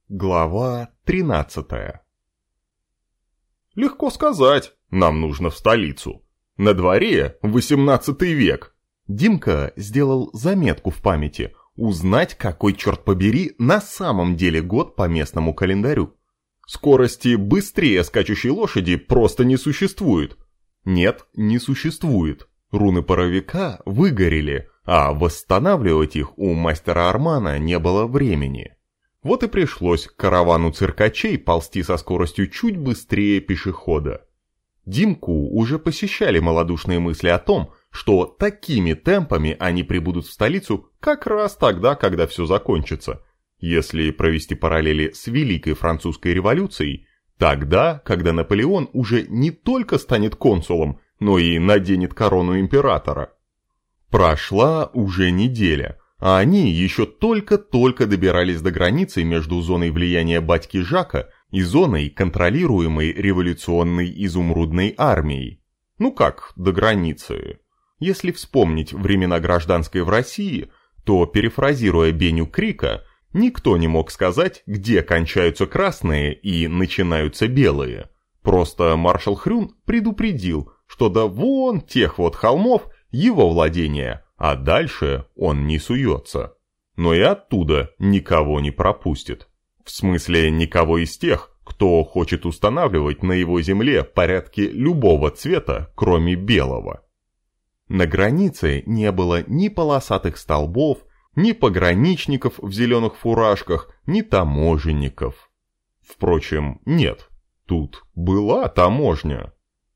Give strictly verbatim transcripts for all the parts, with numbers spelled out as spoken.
Глава тринадцатая. Легко сказать, нам нужно в столицу. На дворе восемнадцатый век. Димка сделал заметку в памяти, узнать, какой, черт побери, на самом деле год по местному календарю. Скорости быстрее скачущей лошади просто не существует. Нет, не существует. Руны паровика выгорели, а восстанавливать их у мастера Армана не было времени. Вот и пришлось каравану циркачей ползти со скоростью чуть быстрее пешехода. Димку уже посещали малодушные мысли о том, что такими темпами они прибудут в столицу как раз тогда, когда все закончится. Если провести параллели с Великой Французской революцией, тогда, когда Наполеон уже не только станет консулом, но и наденет корону императора. Прошла уже неделя. А они еще только-только добирались до границы между зоной влияния батьки Жака и зоной, контролируемой революционной изумрудной армией. Ну как до границы? Если вспомнить времена гражданской в России, то, перефразируя Беню Крика, никто не мог сказать, где кончаются красные и начинаются белые. Просто маршал Хрюн предупредил, что до вон тех вот холмов его владения, а дальше он не суется. Но и оттуда никого не пропустит. В смысле, никого из тех, кто хочет устанавливать на его земле порядки любого цвета, кроме белого. На границе не было ни полосатых столбов, ни пограничников в зеленых фуражках, ни таможенников. Впрочем, нет, тут была таможня.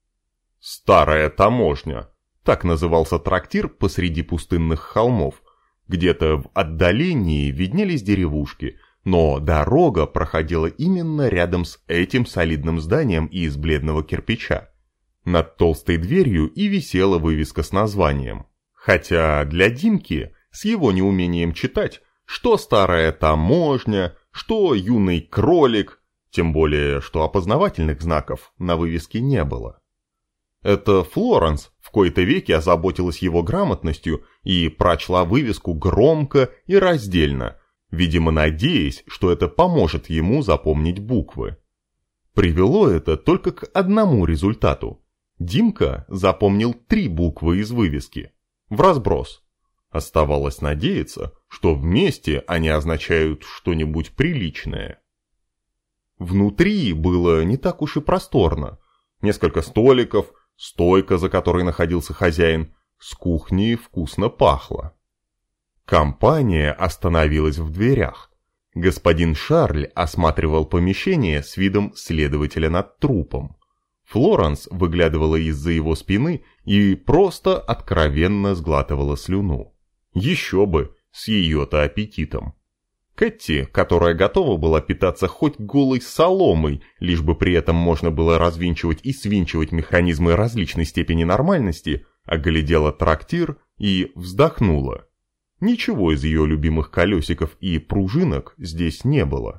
Старая таможня. Так назывался трактир посреди пустынных холмов. Где-то в отдалении виднелись деревушки, но дорога проходила именно рядом с этим солидным зданием из бледного кирпича. Над толстой дверью и висела вывеска с названием. Хотя для Димки, с его неумением читать, что старая таможня, что юный кролик, тем более, что опознавательных знаков на вывеске не было. Это Флоренс в кои-то веки озаботилась его грамотностью и прочла вывеску громко и раздельно, видимо надеясь, что это поможет ему запомнить буквы. Привело это только к одному результату. Димка запомнил три буквы из вывески. Вразброс. Оставалось надеяться, что вместе они означают что-нибудь приличное. Внутри было не так уж и просторно. Несколько столиков, стойка, за которой находился хозяин, с кухни вкусно пахло. Компания остановилась в дверях. Господин Шарль осматривал помещение с видом следователя над трупом. Флоренс выглядывала из-за его спины и просто откровенно сглатывала слюну. Еще бы, с ее-то аппетитом. Кэти, которая готова была питаться хоть голой соломой, лишь бы при этом можно было развинчивать и свинчивать механизмы различной степени нормальности, оглядела трактир и вздохнула. Ничего из ее любимых колесиков и пружинок здесь не было.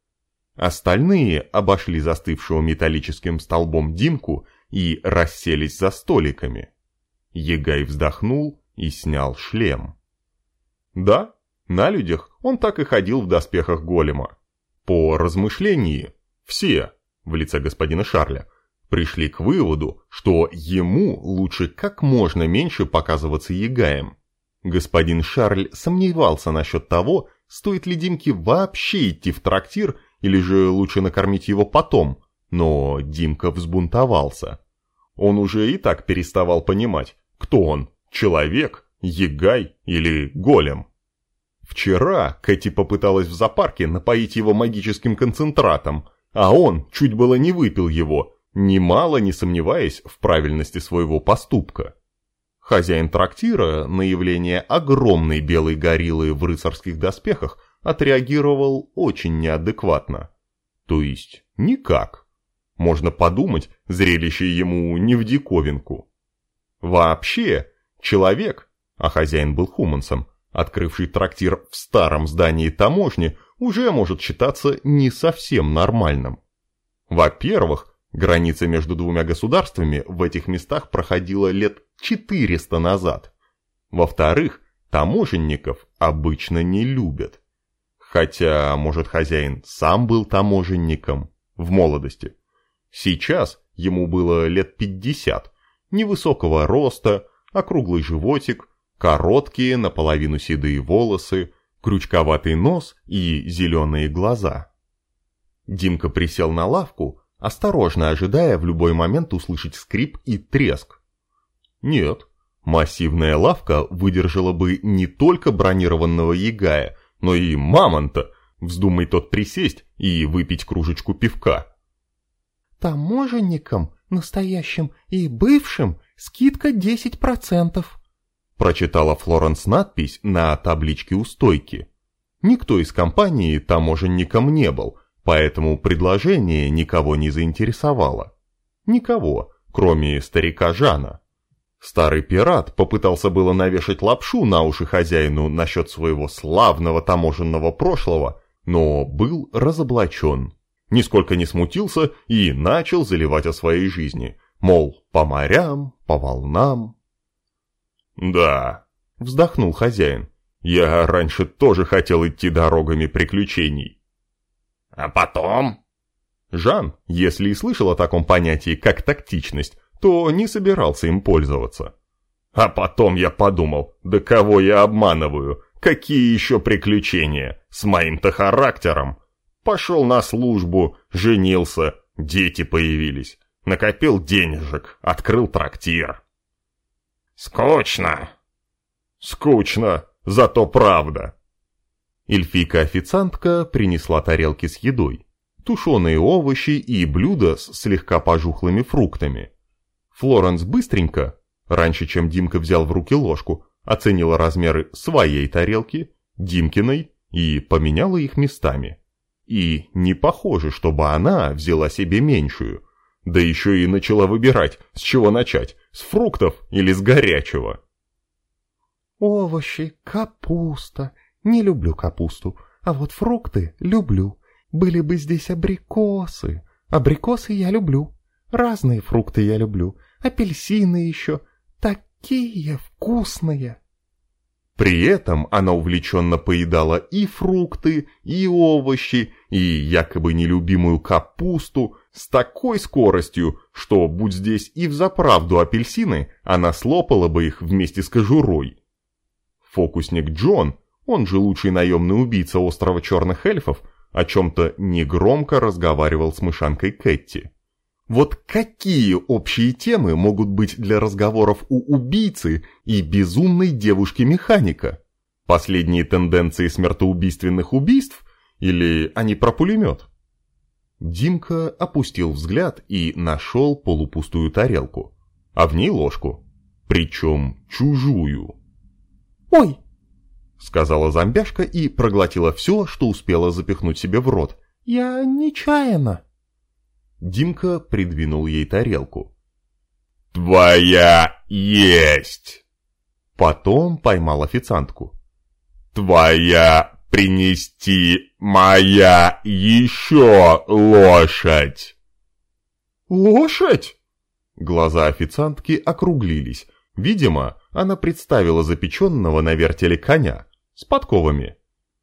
Остальные обошли застывшего металлическим столбом Димку и расселись за столиками. Егай вздохнул и снял шлем. Да, на людях он так и ходил в доспехах голема. По размышлении, все, в лице господина Шарля, пришли к выводу, что ему лучше как можно меньше показываться Егаем. Господин Шарль сомневался насчет того, стоит ли Димке вообще идти в трактир, или же лучше накормить его потом, но Димка взбунтовался. Он уже и так переставал понимать, кто он, человек, Егай или голем. Вчера Кэти попыталась в зоопарке напоить его магическим концентратом, а он чуть было не выпил его, немало не сомневаясь в правильности своего поступка. Хозяин трактира на явление огромной белой гориллы в рыцарских доспехах отреагировал очень неадекватно. То есть никак. Можно подумать, зрелище ему не в диковинку. Вообще, человек, а хозяин был хумансом, открывший трактир в старом здании таможни, уже может считаться не совсем нормальным. Во-первых, граница между двумя государствами в этих местах проходила лет четыреста назад. Во-вторых, таможенников обычно не любят. Хотя, может, хозяин сам был таможенником в молодости. Сейчас ему было лет пятьдесят, невысокого роста, округлый животик, короткие наполовину седые волосы, крючковатый нос и зеленые глаза. Димка присел на лавку, осторожно ожидая в любой момент услышать скрип и треск. Нет, массивная лавка выдержала бы не только бронированного ягая, но и мамонта, вздумай тот присесть и выпить кружечку пивка. «Таможенникам, настоящим и бывшим, скидка десять процентов», прочитала Флоренс надпись на табличке у стойки. Никто из компании таможенником не был, поэтому предложение никого не заинтересовало. Никого, кроме старика Жана. Старый пират попытался было навешать лапшу на уши хозяину насчет своего славного таможенного прошлого, но был разоблачен. Нисколько не смутился и начал заливать о своей жизни, мол, по морям, по волнам. «Да», — вздохнул хозяин, — «я раньше тоже хотел идти дорогами приключений». «А потом?» Жан, если и слышал о таком понятии, как тактичность, то не собирался им пользоваться. А потом я подумал, да кого я обманываю, какие еще приключения, с моим-то характером. Пошел на службу, женился, дети появились, накопил денежек, открыл трактир. «Скучно». «Скучно, зато правда». Эльфийка-официантка принесла тарелки с едой, тушеные овощи и блюда с слегка пожухлыми фруктами. Флоренс быстренько, раньше чем Димка взял в руки ложку, оценила размеры своей тарелки, Димкиной и поменяла их местами. И не похоже, чтобы она взяла себе меньшую, да еще и начала выбирать, с чего начать, с фруктов или с горячего. «Овощи, капуста. Не люблю капусту, а вот фрукты люблю. Были бы здесь абрикосы. Абрикосы я люблю. Разные фрукты я люблю. Апельсины еще. Такие вкусные». При этом она увлеченно поедала и фрукты, и овощи, и якобы нелюбимую капусту с такой скоростью, что, будь здесь и взаправду апельсины, она слопала бы их вместе с кожурой. Фокусник Джон, он же лучший наемный убийца острова Черных Эльфов, о чем-то негромко разговаривал с мышанкой Кэтти. Вот какие общие темы могут быть для разговоров у убийцы и безумной девушки-механика? Последние тенденции смертоубийственных убийств или они про пулемет? Димка опустил взгляд и нашел полупустую тарелку, а в ней ложку, причем чужую. «Ой!» — сказала зомбяшка и проглотила все, что успела запихнуть себе в рот. «Я нечаянно». Димка придвинул ей тарелку. «Твоя есть!» Потом поймал официантку. «Твоя принести моя еще лошадь!» «Лошадь?» Глаза официантки округлились. Видимо, она представила запеченного на вертеле коня с подковами.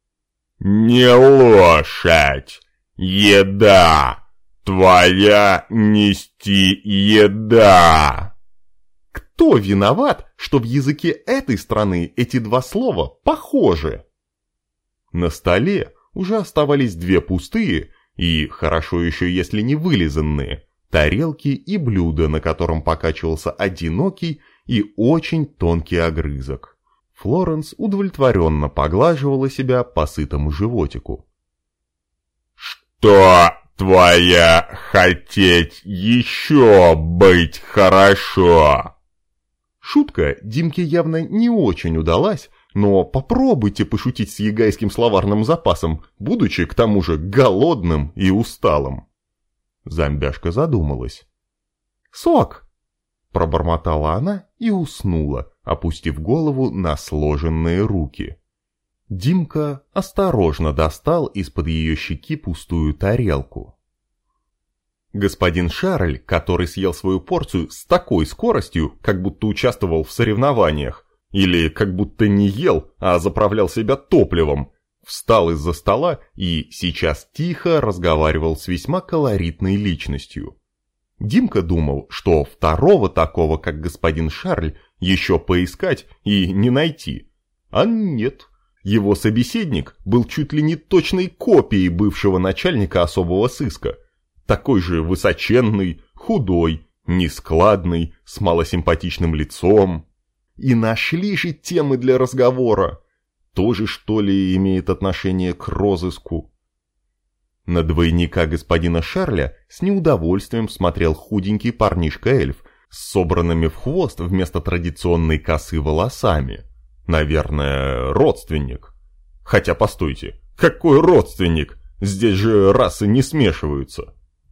«Не лошадь! Еда! Твоя нести еда!» Кто виноват, что в языке этой страны эти два слова похожи? На столе уже оставались две пустые и, хорошо еще если не вылизанные, тарелки и блюда, на котором покачивался одинокий и очень тонкий огрызок. Флоренс удовлетворенно поглаживала себя по сытому животику. «Что твоя хотеть еще быть хорошо?» Шутка Димке явно не очень удалась, но попробуйте пошутить с ягайским словарным запасом, будучи к тому же голодным и усталым. Зомбяшка задумалась. «Сок!» — пробормотала она и уснула, опустив голову на сложенные руки. Димка осторожно достал из-под ее щеки пустую тарелку. Господин Шарль, который съел свою порцию с такой скоростью, как будто участвовал в соревнованиях, или как будто не ел, а заправлял себя топливом, встал из-за стола и сейчас тихо разговаривал с весьма колоритной личностью. Димка думал, что второго такого, как господин Шарль, еще поискать и не найти. А нет, его собеседник был чуть ли не точной копией бывшего начальника особого сыска. Такой же высоченный, худой, нескладный, с малосимпатичным лицом. И нашли же темы для разговора. Тоже, что ли, имеет отношение к розыску? На двойника господина Шарля с неудовольствием смотрел худенький парнишка-эльф с собранными в хвост вместо традиционной косы волосами. Наверное, родственник. Хотя, постойте, какой родственник? Здесь же расы не смешиваются.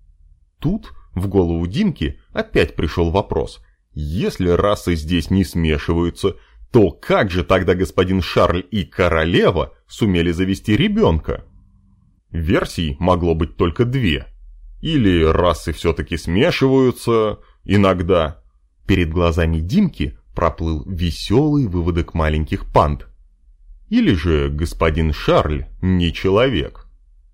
Тут в голову Димки опять пришел вопрос. Если расы здесь не смешиваются, то как же тогда господин Шарль и королева сумели завести ребенка? Версий могло быть только две. Или расы все-таки смешиваются иногда. Перед глазами Димки проплыл веселый выводок маленьких панд. Или же господин Шарль не человек.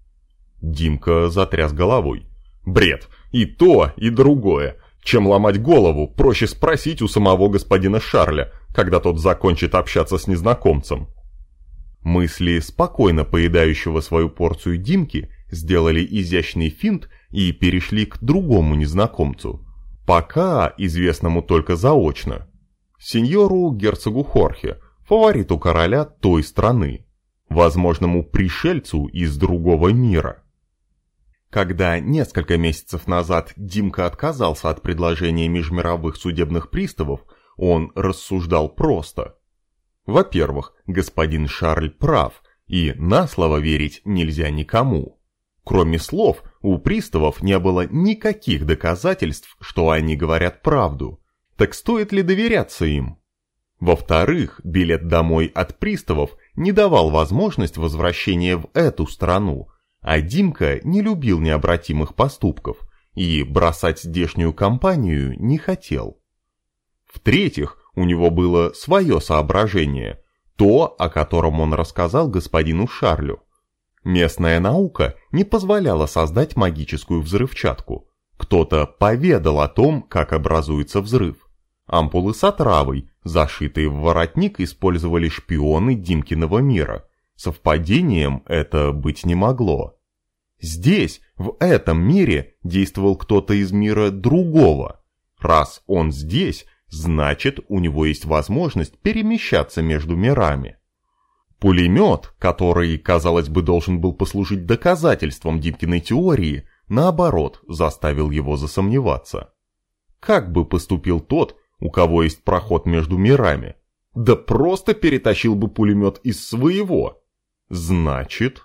Димка затряс головой. Бред, и то, и другое. Чем ломать голову, проще спросить у самого господина Шарля, когда тот закончит общаться с незнакомцем. Мысли спокойно поедающего свою порцию Димки сделали изящный финт и перешли к другому незнакомцу. Пока известному только заочно. Сеньору герцогу Хорхе, фавориту короля той страны. Возможному пришельцу из другого мира. Когда несколько месяцев назад Димка отказался от предложения межмировых судебных приставов, он рассуждал просто. Во-первых, господин Шарль прав, и на слово верить нельзя никому. Кроме слов, у приставов не было никаких доказательств, что они говорят правду. Так стоит ли доверяться им? Во-вторых, билет домой от приставов не давал возможность возвращения в эту страну, а Димка не любил необратимых поступков и бросать здешнюю компанию не хотел. В-третьих, у него было свое соображение, то, о котором он рассказал господину Шарлю. Местная наука не позволяла создать магическую взрывчатку. Кто-то поведал о том, как образуется взрыв. Ампулы с отравой, зашитые в воротник, использовали шпионы Димкиного мира. Совпадением это быть не могло. Здесь, в этом мире, действовал кто-то из мира другого. Раз он здесь, значит, у него есть возможность перемещаться между мирами. Пулемет, который, казалось бы, должен был послужить доказательством Димкиной теории, наоборот, заставил его засомневаться. Как бы поступил тот, у кого есть проход между мирами? Да просто перетащил бы пулемет из своего. Значит...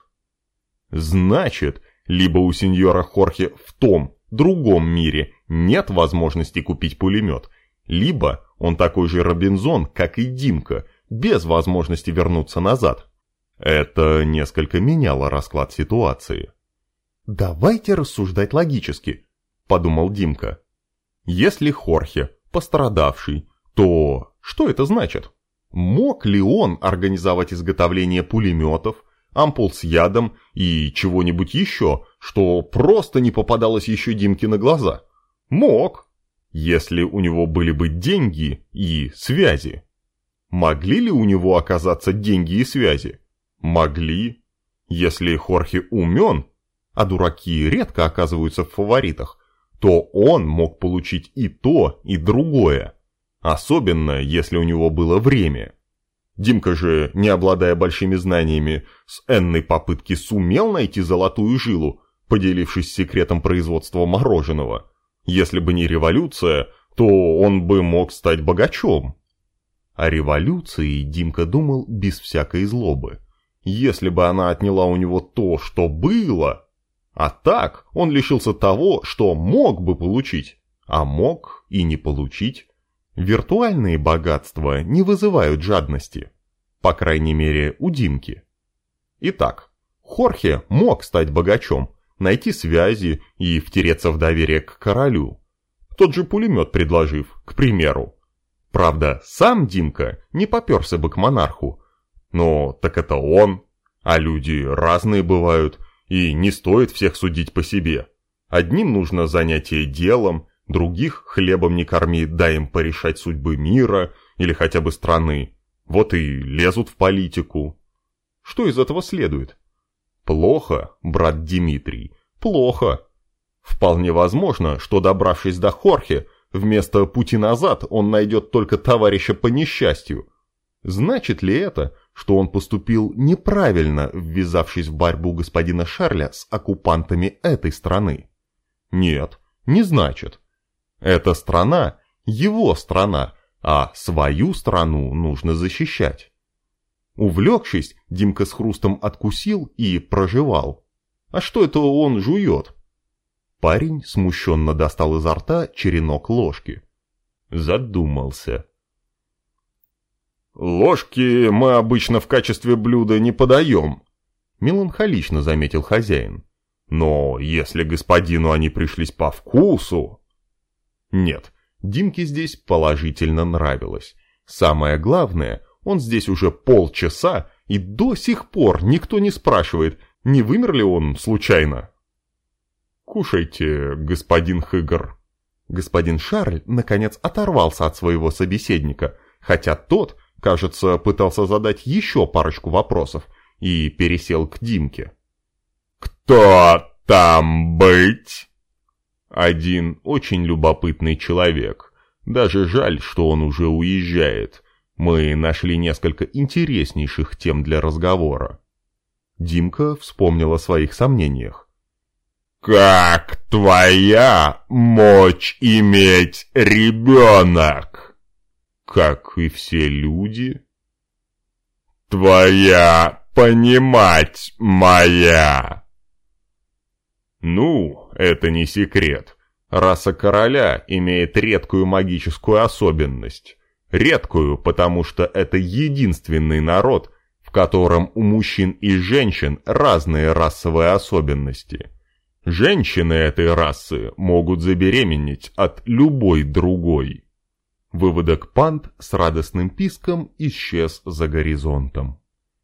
Значит, либо у сеньора Хорхе в том, другом мире нет возможности купить пулемет, либо он такой же Робинзон, как и Димка, без возможности вернуться назад. Это несколько меняло расклад ситуации. «Давайте рассуждать логически», — подумал Димка. «Если Хорхе пострадавший, то что это значит? Мог ли он организовать изготовление пулеметов, ампул с ядом и чего-нибудь еще, что просто не попадалось еще Димке на глаза? Мог, если у него были бы деньги и связи. Могли ли у него оказаться деньги и связи? Могли. Если Хорхе умен, а дураки редко оказываются в фаворитах, то он мог получить и то, и другое. Особенно, если у него было время. Димка же, не обладая большими знаниями, с энной попытки сумел найти золотую жилу, поделившись секретом производства мороженого. Если бы не революция, то он бы мог стать богачом. О революции Димка думал без всякой злобы. Если бы она отняла у него то, что было... А так он лишился того, что мог бы получить, а мог и не получить. Виртуальные богатства не вызывают жадности. По крайней мере, у Димки. Итак, Хорхе мог стать богачом, найти связи и втереться в доверие к королю. Тот же пулемет предложив, к примеру. Правда, сам Димка не попёрся бы к монарху. Но так это он. А люди разные бывают, и не стоит всех судить по себе. Одним нужно занятие делом, других хлебом не корми, дай им порешать судьбы мира или хотя бы страны. Вот и лезут в политику. Что из этого следует? Плохо, брат Дмитрий, плохо. Вполне возможно, что, добравшись до Хорхе, вместо пути назад он найдет только товарища по несчастью. Значит ли это, что он поступил неправильно, ввязавшись в борьбу господина Шарля с оккупантами этой страны? Нет, не значит. Эта страна – его страна, а свою страну нужно защищать. Увлекшись, Димка с хрустом откусил и прожевал. А что это он жует? Парень смущенно достал изо рта черенок ложки. Задумался. «Ложки мы обычно в качестве блюда не подаем», — меланхолично заметил хозяин. «Но если господину они пришлись по вкусу...» Нет, Димке здесь положительно нравилось. Самое главное, он здесь уже полчаса, и до сих пор никто не спрашивает, не вымер ли он случайно. «Кушайте, господин Хыгр». Господин Шарль, наконец, оторвался от своего собеседника, хотя тот, кажется, пытался задать еще парочку вопросов, и пересел к Димке. «Кто там быть?» Один очень любопытный человек. Даже жаль, что он уже уезжает. Мы нашли несколько интереснейших тем для разговора. Димка вспомнил о своих сомнениях. «Как твоя мочь иметь ребенок?» «Как и все люди». «Твоя понимать моя». «Ну, это не секрет. Раса короля имеет редкую магическую особенность. Редкую, потому что это единственный народ, в котором у мужчин и женщин разные расовые особенности. Женщины этой расы могут забеременеть от любой другой». Выводок Пант с радостным писком исчез за горизонтом.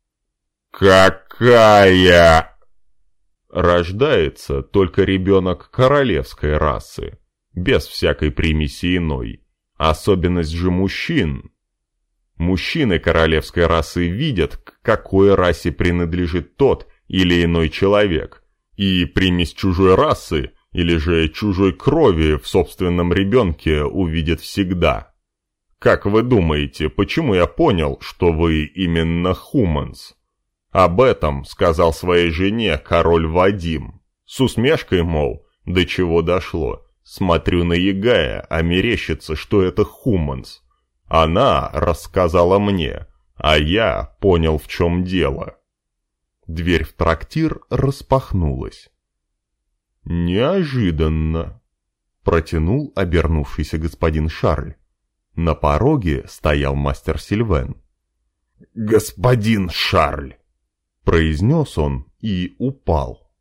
«Какая?» Рождается только ребенок королевской расы, без всякой примеси иной. Особенность же мужчин. Мужчины королевской расы видят, к какой расе принадлежит тот или иной человек, и примесь чужой расы или же чужой крови в собственном ребенке увидят всегда. Как вы думаете, почему я понял, что вы именно хуманс? Об этом сказал своей жене король Вадим. С усмешкой, мол, до чего дошло. Смотрю на Ягая, а мерещится, что это хуманс. Она рассказала мне, а я понял, в чем дело. Дверь в трактир распахнулась. «Неожиданно», — протянул обернувшийся господин Шарль. На пороге стоял мастер Сильвен. «Господин Шарль», — произнес он и упал.